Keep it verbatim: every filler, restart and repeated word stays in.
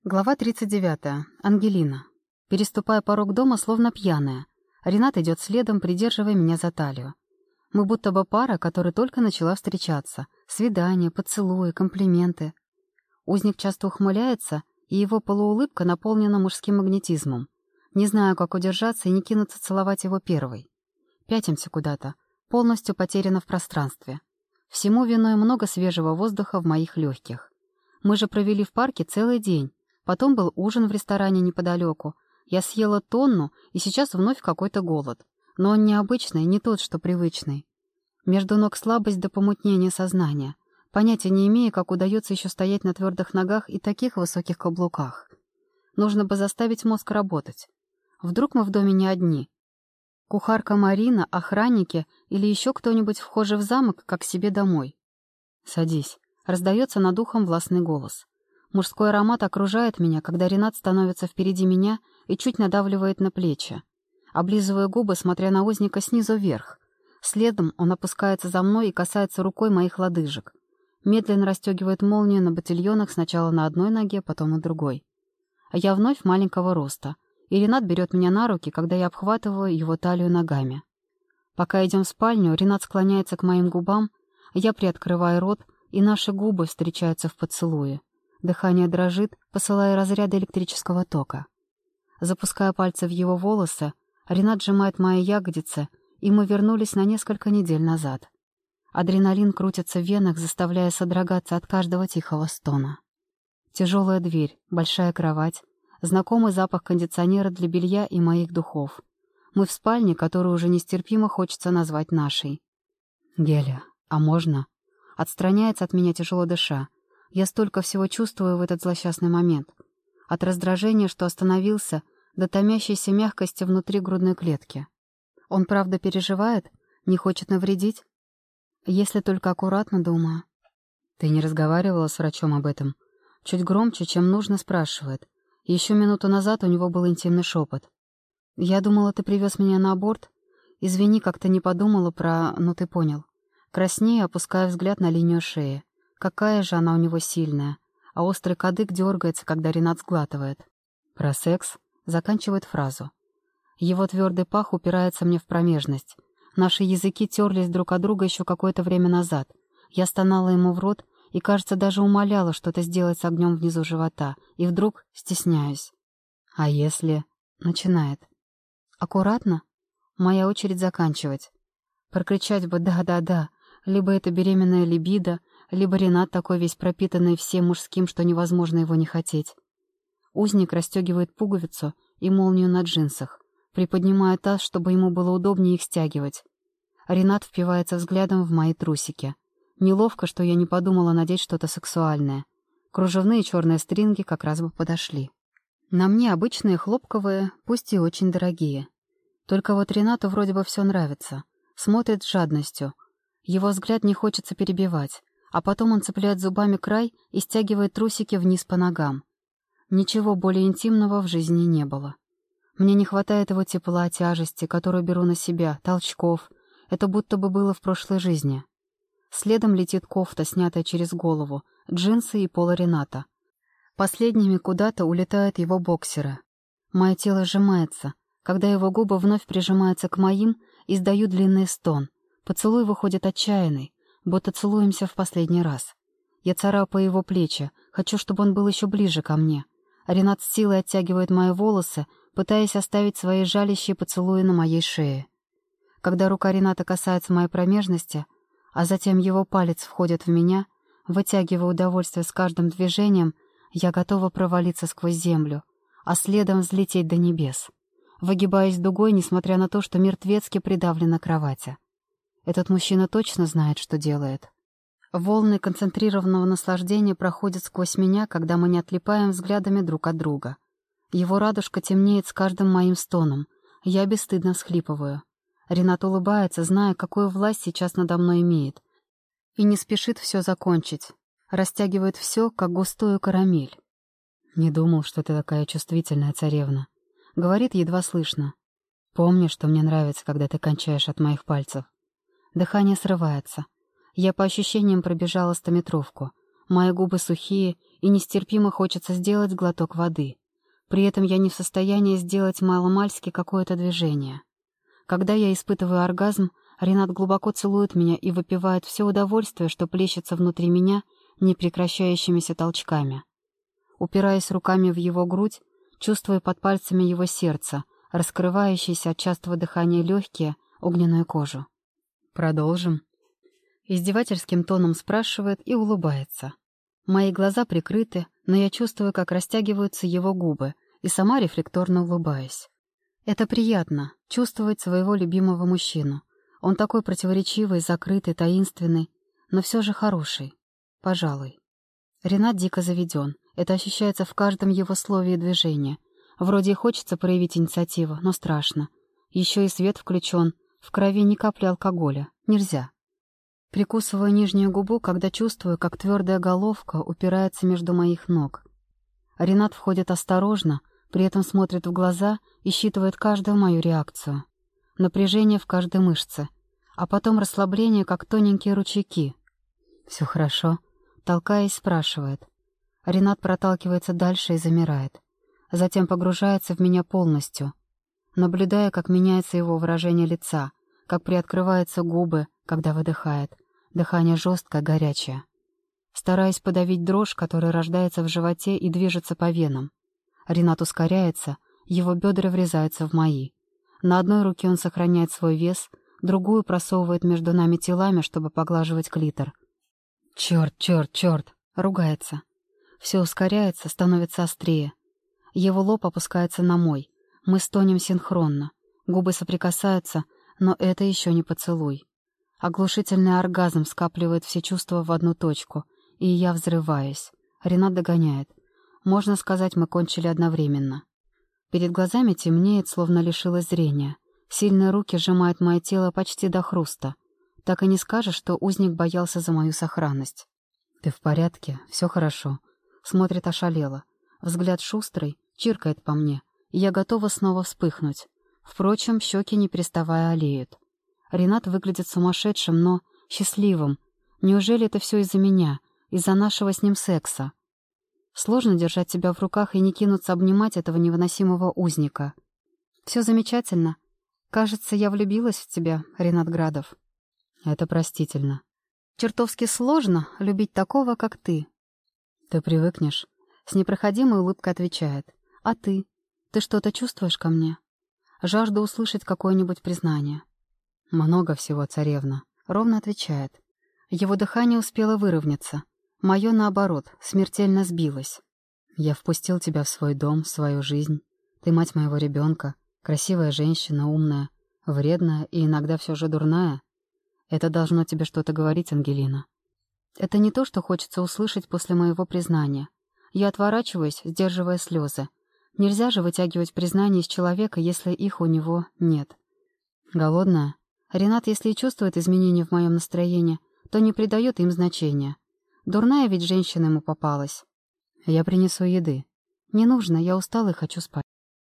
Глава тридцать девятая. Ангелина. Переступая порог дома, словно пьяная. Ренат идет следом, придерживая меня за талию. Мы будто бы пара, которая только начала встречаться. Свидания, поцелуи, комплименты. Узник часто ухмыляется, и его полуулыбка наполнена мужским магнетизмом. Не знаю, как удержаться и не кинуться целовать его первой. Пятимся куда-то, полностью потеряна в пространстве. Всему виной много свежего воздуха в моих легких. Мы же провели в парке целый день. Потом был ужин в ресторане неподалеку. Я съела тонну, и сейчас вновь какой-то голод. Но он необычный, не тот, что привычный. Между ног слабость до помутнения сознания. Понятия не имея, как удается еще стоять на твердых ногах и таких высоких каблуках. Нужно бы заставить мозг работать. Вдруг мы в доме не одни. Кухарка Марина, охранники или еще кто-нибудь вхожий в замок, как к себе домой. «Садись», — раздается над ухом властный голос. Мужской аромат окружает меня, когда Ренат становится впереди меня и чуть надавливает на плечи. Облизывая губы, смотря на узника снизу вверх. Следом он опускается за мной и касается рукой моих лодыжек. Медленно расстегивает молнию на ботильонах сначала на одной ноге, потом на другой. А я вновь маленького роста, и Ренат берет меня на руки, когда я обхватываю его талию ногами. Пока идем в спальню, Ренат склоняется к моим губам, я приоткрываю рот, и наши губы встречаются в поцелуе. Дыхание дрожит, посылая разряды электрического тока. Запуская пальцы в его волосы, Ренат сжимает мои ягодицы, и мы вернулись на несколько недель назад. Адреналин крутится в венах, заставляя содрогаться от каждого тихого стона. Тяжелая дверь, большая кровать, знакомый запах кондиционера для белья и моих духов. Мы в спальне, которую уже нестерпимо хочется назвать нашей. «Геля, а можно?» Отстраняется от меня, тяжело дыша. Я столько всего чувствую в этот злосчастный момент. От раздражения, что остановился, до томящейся мягкости внутри грудной клетки. Он правда переживает? Не хочет навредить? Если только аккуратно, думаю. Ты не разговаривала с врачом об этом? Чуть громче, чем нужно, спрашивает. Еще минуту назад у него был интимный шепот. Я думала, ты привез меня на аборт. Извини, как-то не подумала про... Ну, ты понял. Краснею, опуская взгляд на линию шеи. Какая же она у него сильная, а острый кадык дергается, когда Ренат сглатывает. Про секс заканчивает фразу. Его твердый пах упирается мне в промежность. Наши языки терлись друг от друга еще какое-то время назад. Я стонала ему в рот и, кажется, даже умоляла что-то сделать с огнем внизу живота, и вдруг стесняюсь. А если... Начинает. Аккуратно? Моя очередь заканчивать. Прокричать бы «да-да-да», либо это беременная либидо, либо Ренат такой весь пропитанный всем мужским, что невозможно его не хотеть. Узник расстегивает пуговицу и молнию на джинсах, приподнимая таз, чтобы ему было удобнее их стягивать. Ренат впивается взглядом в мои трусики. Неловко, что я не подумала надеть что-то сексуальное. Кружевные черные стринги как раз бы подошли. На мне обычные хлопковые, пусть и очень дорогие. Только вот Ренату вроде бы все нравится. Смотрит с жадностью. Его взгляд не хочется перебивать. А потом он цепляет зубами край и стягивает трусики вниз по ногам. Ничего более интимного в жизни не было. Мне не хватает его тепла, тяжести, которую беру на себя, толчков. Это будто бы было в прошлой жизни. Следом летит кофта, снятая через голову, джинсы и поло Рената. Последними куда-то улетают его боксеры. Мое тело сжимается. Когда его губы вновь прижимаются к моим, издаю длинный стон. Поцелуй выходит отчаянный. Будто целуемся в последний раз. Я царапаю его плечи, хочу, чтобы он был еще ближе ко мне. А Ренат с силой оттягивает мои волосы, пытаясь оставить свои жалящие поцелуи на моей шее. Когда рука Рената касается моей промежности, а затем его палец входит в меня, вытягивая удовольствие с каждым движением, я готова провалиться сквозь землю, а следом взлететь до небес. Выгибаясь дугой, несмотря на то, что мертвецки придавлена на кровати. Этот мужчина точно знает, что делает. Волны концентрированного наслаждения проходят сквозь меня, когда мы не отлипаем взглядами друг от друга. Его радужка темнеет с каждым моим стоном. Я бесстыдно всхлипываю. Ренат улыбается, зная, какую власть сейчас надо мной имеет. И не спешит все закончить. Растягивает все, как густую карамель. «Не думал, что ты такая чувствительная, царевна». Говорит едва слышно. «Помни, что мне нравится, когда ты кончаешь от моих пальцев». Дыхание срывается. Я по ощущениям пробежала стометровку. Мои губы сухие, и нестерпимо хочется сделать глоток воды. При этом я не в состоянии сделать маломальски какое-то движение. Когда я испытываю оргазм, Ринат глубоко целует меня и выпивает все удовольствие, что плещется внутри меня непрекращающимися толчками. Упираясь руками в его грудь, чувствую под пальцами его сердце, раскрывающееся от частого дыхания легкие, огненную кожу. «Продолжим?» Издевательским тоном спрашивает и улыбается. Мои глаза прикрыты, но я чувствую, как растягиваются его губы, и сама рефлекторно улыбаюсь. Это приятно — чувствовать своего любимого мужчину. Он такой противоречивый, закрытый, таинственный, но все же хороший. Пожалуй. Ринат дико заведен. Это ощущается в каждом его слове и движении. Вроде и хочется проявить инициативу, но страшно. Еще и свет включен, в крови ни капли алкоголя. Нельзя. Прикусываю нижнюю губу, когда чувствую, как твердая головка упирается между моих ног. Ринат входит осторожно, при этом смотрит в глаза и считывает каждую мою реакцию. Напряжение в каждой мышце, а потом расслабление, как тоненькие ручейки. «Все хорошо?» — толкаясь, спрашивает. Ринат проталкивается дальше и замирает. Затем погружается в меня полностью, наблюдая, как меняется его выражение лица, как приоткрываются губы, когда выдыхает. Дыхание жесткое, горячее. Стараюсь подавить дрожь, которая рождается в животе и движется по венам. Ринат ускоряется, его бедра врезаются в мои. На одной руке он сохраняет свой вес, другую просовывает между нами телами, чтобы поглаживать клитор. «Черт, черт, черт!» — ругается. Все ускоряется, становится острее. Его лоб опускается на мой. Мы стонем синхронно. Губы соприкасаются, но это еще не поцелуй. Оглушительный оргазм скапливает все чувства в одну точку, и я взрываюсь. Ринат догоняет. Можно сказать, мы кончили одновременно. Перед глазами темнеет, словно лишилось зрения. Сильные руки сжимают мое тело почти до хруста. Так и не скажешь, что узник боялся за мою сохранность. «Ты в порядке? Все хорошо?» Смотрит ошалело. Взгляд шустрый, чиркает по мне, и я готова снова вспыхнуть. Впрочем, щеки не переставая олеют. Ринат выглядит сумасшедшим, но счастливым. Неужели это все из-за меня, из-за нашего с ним секса? Сложно держать себя в руках и не кинуться обнимать этого невыносимого узника. Все замечательно. Кажется, я влюбилась в тебя, Ринат Градов. Это простительно. Чертовски сложно любить такого, как ты. Ты привыкнешь. С непроходимой улыбкой отвечает. А ты? Ты что-то чувствуешь ко мне? Жажду услышать какое-нибудь признание. Много всего, царевна. Ровно отвечает. Его дыхание успело выровняться. Мое, наоборот, смертельно сбилось. Я впустил тебя в свой дом, в свою жизнь. Ты мать моего ребенка, красивая женщина, умная, вредная и иногда все же дурная. Это должно тебе что-то говорить, Ангелина. Это не то, что хочется услышать после моего признания. Я отворачиваюсь, сдерживая слезы. Нельзя же вытягивать признание из человека, если их у него нет. Голодная? Ринат, если и чувствует изменения в моем настроении, то не придает им значения. Дурная ведь женщина ему попалась. Я принесу еды. Не нужно, я устала и хочу спать.